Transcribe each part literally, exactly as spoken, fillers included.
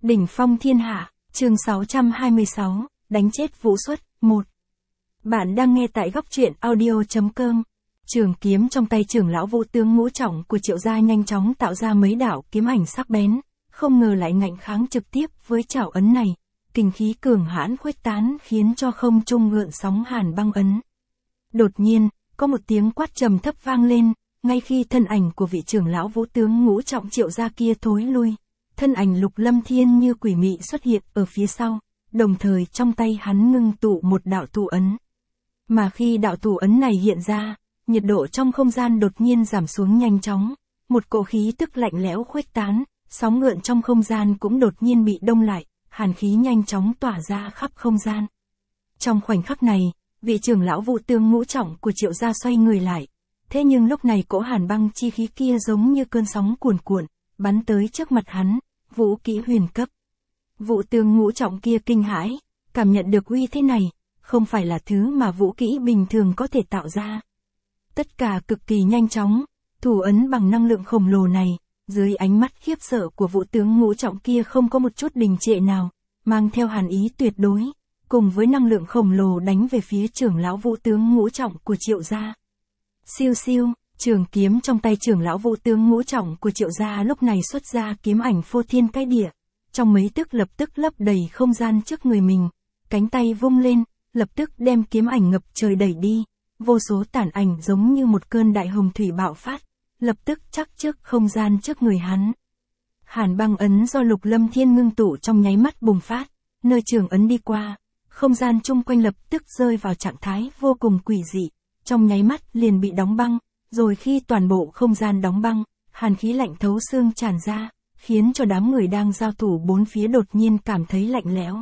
Đỉnh phong thiên hạ, chương sáu trăm hai mươi sáu, đánh chết Vũ Xuất, một. Bạn đang nghe tại góc truyện audio.com. Trường kiếm trong tay trưởng lão Vũ tướng ngũ trọng của Triệu gia nhanh chóng tạo ra mấy đạo kiếm ảnh sắc bén, không ngờ lại ngạnh kháng trực tiếp với chảo ấn này. Kình khí cường hãn khuếch tán khiến cho không trung gợn sóng hàn băng ấn. Đột nhiên, có một tiếng quát trầm thấp vang lên, ngay khi thân ảnh của vị trưởng lão Vũ tướng ngũ trọng Triệu gia kia thối lui. Thân ảnh Lục Lâm Thiên như quỷ mị xuất hiện ở phía sau, đồng thời trong tay hắn ngưng tụ một đạo thủ ấn. Mà khi đạo thủ ấn này hiện ra, nhiệt độ trong không gian đột nhiên giảm xuống nhanh chóng, một cỗ khí tức lạnh lẽo khuếch tán, sóng gợn trong không gian cũng đột nhiên bị đông lại, hàn khí nhanh chóng tỏa ra khắp không gian. Trong khoảnh khắc này, vị trưởng lão Vũ tướng ngũ trọng của Triệu gia xoay người lại, thế nhưng lúc này cỗ hàn băng chi khí kia giống như cơn sóng cuồn cuộn, bắn tới trước mặt hắn. Vũ kỹ huyền cấp. Vũ tướng ngũ trọng kia kinh hãi, cảm nhận được uy thế này, không phải là thứ mà vũ kỹ bình thường có thể tạo ra. Tất cả cực kỳ nhanh chóng, thủ ấn bằng năng lượng khổng lồ này, dưới ánh mắt khiếp sợ của vũ tướng ngũ trọng kia không có một chút đình trệ nào, mang theo hàn ý tuyệt đối, cùng với năng lượng khổng lồ đánh về phía trưởng lão vũ tướng ngũ trọng của Triệu gia. Siêu siêu. Trường kiếm trong tay trưởng lão Vũ tướng ngũ trọng của Triệu gia lúc này xuất ra kiếm ảnh phô thiên cái địa, trong mấy tức lập tức lấp đầy không gian trước người mình, cánh tay vung lên, lập tức đem kiếm ảnh ngập trời đẩy đi, vô số tản ảnh giống như một cơn đại hồng thủy bạo phát, lập tức chắc trước không gian trước người hắn. Hàn băng ấn do Lục Lâm Thiên ngưng tụ trong nháy mắt bùng phát, nơi trường ấn đi qua, không gian chung quanh lập tức rơi vào trạng thái vô cùng quỷ dị, trong nháy mắt liền bị đóng băng. Rồi khi toàn bộ không gian đóng băng, hàn khí lạnh thấu xương tràn ra, khiến cho đám người đang giao thủ bốn phía đột nhiên cảm thấy lạnh lẽo.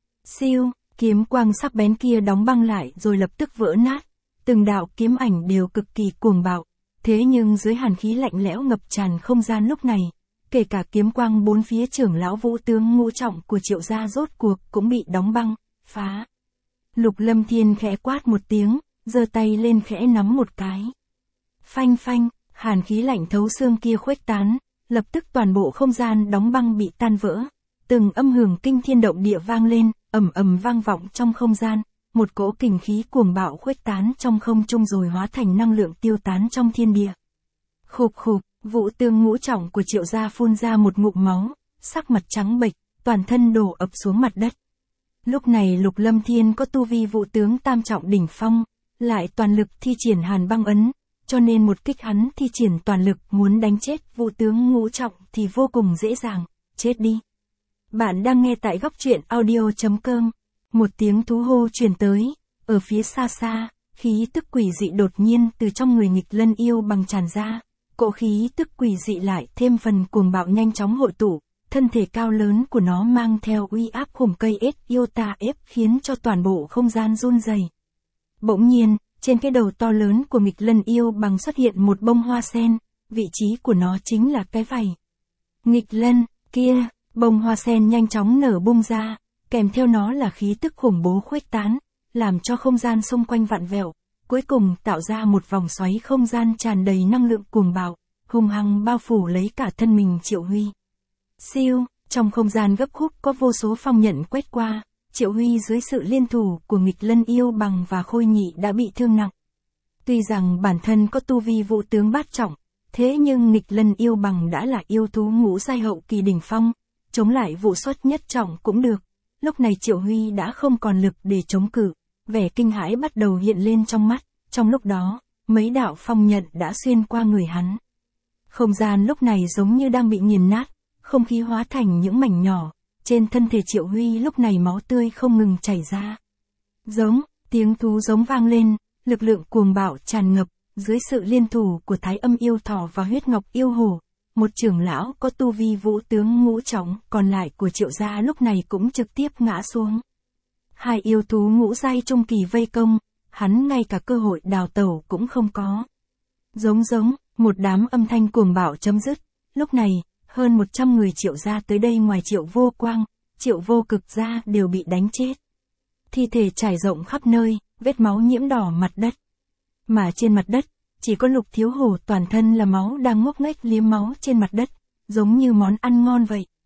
Siêu, kiếm quang sắc bén kia đóng băng lại rồi lập tức vỡ nát, từng đạo kiếm ảnh đều cực kỳ cuồng bạo, thế nhưng dưới hàn khí lạnh lẽo ngập tràn không gian lúc này, kể cả kiếm quang bốn phía trưởng lão Vũ tướng ngũ trọng của Triệu gia rốt cuộc cũng bị đóng băng, phá. Lục Lâm Thiên khẽ quát một tiếng, giơ tay lên khẽ nắm một cái. Phanh phanh, hàn khí lạnh thấu xương kia khuếch tán, lập tức toàn bộ không gian đóng băng bị tan vỡ, từng âm hưởng kinh thiên động địa vang lên, ầm ầm vang vọng trong không gian, một cỗ kình khí cuồng bạo khuếch tán trong không trung rồi hóa thành năng lượng tiêu tán trong thiên địa. Khục khục, Vũ tướng ngũ trọng của Triệu gia phun ra một ngụm máu, sắc mặt trắng bệch, toàn thân đổ ập xuống mặt đất. Lúc này Lục Lâm Thiên có tu vi vũ tướng tam trọng đỉnh phong, lại toàn lực thi triển hàn băng ấn. Cho nên một kích hắn thi triển toàn lực muốn đánh chết Vũ tướng ngũ trọng thì vô cùng dễ dàng, chết đi. Bạn đang nghe tại góc truyện audio.com. Một tiếng thú hô truyền tới, ở phía xa xa, khí tức quỷ dị đột nhiên từ trong người Nghịch Lân yêu bằng tràn ra, cỗ khí tức quỷ dị lại thêm phần cuồng bạo nhanh chóng hội tụ, thân thể cao lớn của nó mang theo uy áp khủng cây ết yêu tà ép khiến cho toàn bộ không gian run rẩy. Bỗng nhiên, trên cái đầu to lớn của Nghịch Lân yêu bằng xuất hiện một bông hoa sen, vị trí của nó chính là cái vảy. Nghịch Lân, kia, bông hoa sen nhanh chóng nở bung ra, kèm theo nó là khí tức khủng bố khuếch tán, làm cho không gian xung quanh vặn vẹo, cuối cùng tạo ra một vòng xoáy không gian tràn đầy năng lượng cuồng bạo, hung hăng bao phủ lấy cả thân mình Triệu Huy. Siêu, trong không gian gấp khúc có vô số phong nhận quét qua. Triệu Huy dưới sự liên thủ của Nghịch Lân yêu bằng và Khôi Nhị đã bị thương nặng. Tuy rằng bản thân có tu vi vũ tướng bát trọng, thế nhưng Nghịch Lân yêu bằng đã là yêu thú ngũ giai hậu kỳ đỉnh phong, chống lại Vũ Xuất nhất trọng cũng được. Lúc này Triệu Huy đã không còn lực để chống cự, vẻ kinh hãi bắt đầu hiện lên trong mắt, trong lúc đó, mấy đạo phong nhận đã xuyên qua người hắn. Không gian lúc này giống như đang bị nghiền nát, không khí hóa thành những mảnh nhỏ. Trên thân thể Triệu Huy lúc này máu tươi không ngừng chảy ra. Giống, tiếng thú giống vang lên, lực lượng cuồng bạo tràn ngập, dưới sự liên thủ của Thái Âm yêu thỏ và Huyết Ngọc yêu hổ, một trưởng lão có tu vi vũ tướng ngũ trọng còn lại của Triệu gia lúc này cũng trực tiếp ngã xuống. Hai yêu thú ngũ giai trung kỳ vây công, hắn ngay cả cơ hội đào tẩu cũng không có. Giống giống, một đám âm thanh cuồng bạo chấm dứt, lúc này, hơn một trăm người Triệu gia tới đây ngoài Triệu Vô Quang, Triệu Vô Cực gia đều bị đánh chết. Thi thể trải rộng khắp nơi, vết máu nhiễm đỏ mặt đất. Mà trên mặt đất, chỉ có Lục Thiếu Hổ toàn thân là máu đang ngốc nghếch liếm máu trên mặt đất, giống như món ăn ngon vậy.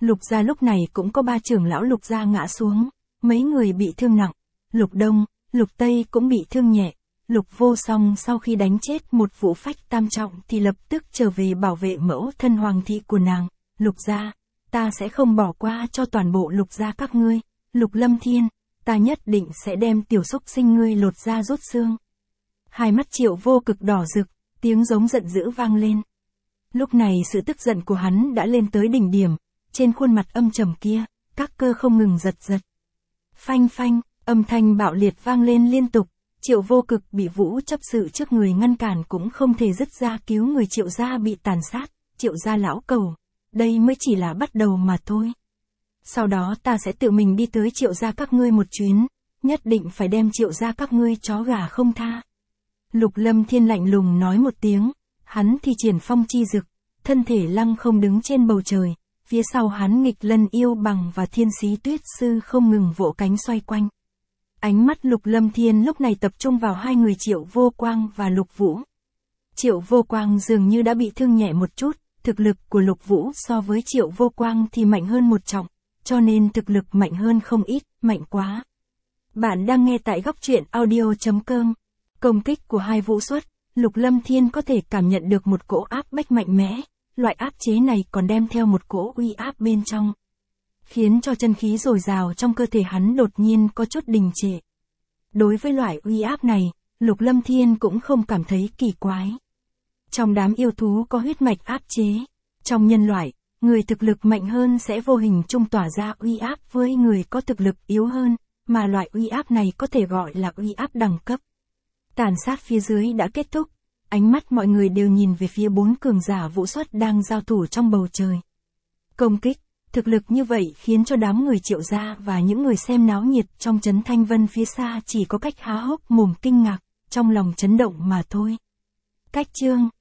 Lục gia lúc này cũng có ba trưởng lão Lục gia ngã xuống, mấy người bị thương nặng. Lục Đông, Lục Tây cũng bị thương nhẹ. Lục Vô Song sau khi đánh chết một vũ phách tam trọng thì lập tức trở về bảo vệ mẫu thân hoàng thị của nàng. Lục gia, ta sẽ không bỏ qua cho toàn bộ Lục gia các ngươi. Lục Lâm Thiên, ta nhất định sẽ đem tiểu xúc sinh ngươi lột da rút xương. Hai mắt Triệu Vô Cực đỏ rực, tiếng giống giận dữ vang lên. Lúc này sự tức giận của hắn đã lên tới đỉnh điểm, trên khuôn mặt âm trầm kia, các cơ không ngừng giật giật. Phanh phanh, âm thanh bạo liệt vang lên liên tục, Triệu Vô Cực bị Vũ chấp sự trước người ngăn cản cũng không thể dứt ra cứu người Triệu gia bị tàn sát. Triệu gia lão cầu, đây mới chỉ là bắt đầu mà thôi. Sau đó ta sẽ tự mình đi tới Triệu gia các ngươi một chuyến, nhất định phải đem Triệu gia các ngươi chó gà không tha. Lục Lâm Thiên lạnh lùng nói một tiếng, hắn thi triển phong chi dực, thân thể lăng không đứng trên bầu trời, phía sau hắn Nghịch Lân Yêu Bằng và Thiên Sĩ Tuyết Sư không ngừng vỗ cánh xoay quanh. Ánh mắt Lục Lâm Thiên lúc này tập trung vào hai người Triệu Vô Quang và Lục Vũ. Triệu Vô Quang dường như đã bị thương nhẹ một chút, thực lực của Lục Vũ so với Triệu Vô Quang thì mạnh hơn một trọng, cho nên thực lực mạnh hơn không ít, mạnh quá. Bạn đang nghe tại góc truyện audio chấm com. Công kích của hai vũ xuất, Lục Lâm Thiên có thể cảm nhận được một cỗ áp bách mạnh mẽ, loại áp chế này còn đem theo một cỗ uy áp bên trong, khiến cho chân khí dồi dào trong cơ thể hắn đột nhiên có chút đình trệ. Đối với loại uy áp này, Lục Lâm Thiên cũng không cảm thấy kỳ quái. Trong đám yêu thú có huyết mạch áp chế, trong nhân loại, người thực lực mạnh hơn sẽ vô hình chung tỏa ra uy áp với người có thực lực yếu hơn, mà loại uy áp này có thể gọi là uy áp đẳng cấp. Tàn sát phía dưới đã kết thúc, ánh mắt mọi người đều nhìn về phía bốn cường giả vũ xuất đang giao thủ trong bầu trời. Công kích, thực lực như vậy khiến cho đám người Triệu gia và những người xem náo nhiệt trong trấn Thanh Vân phía xa chỉ có cách há hốc mồm kinh ngạc, trong lòng chấn động mà thôi. Cách chương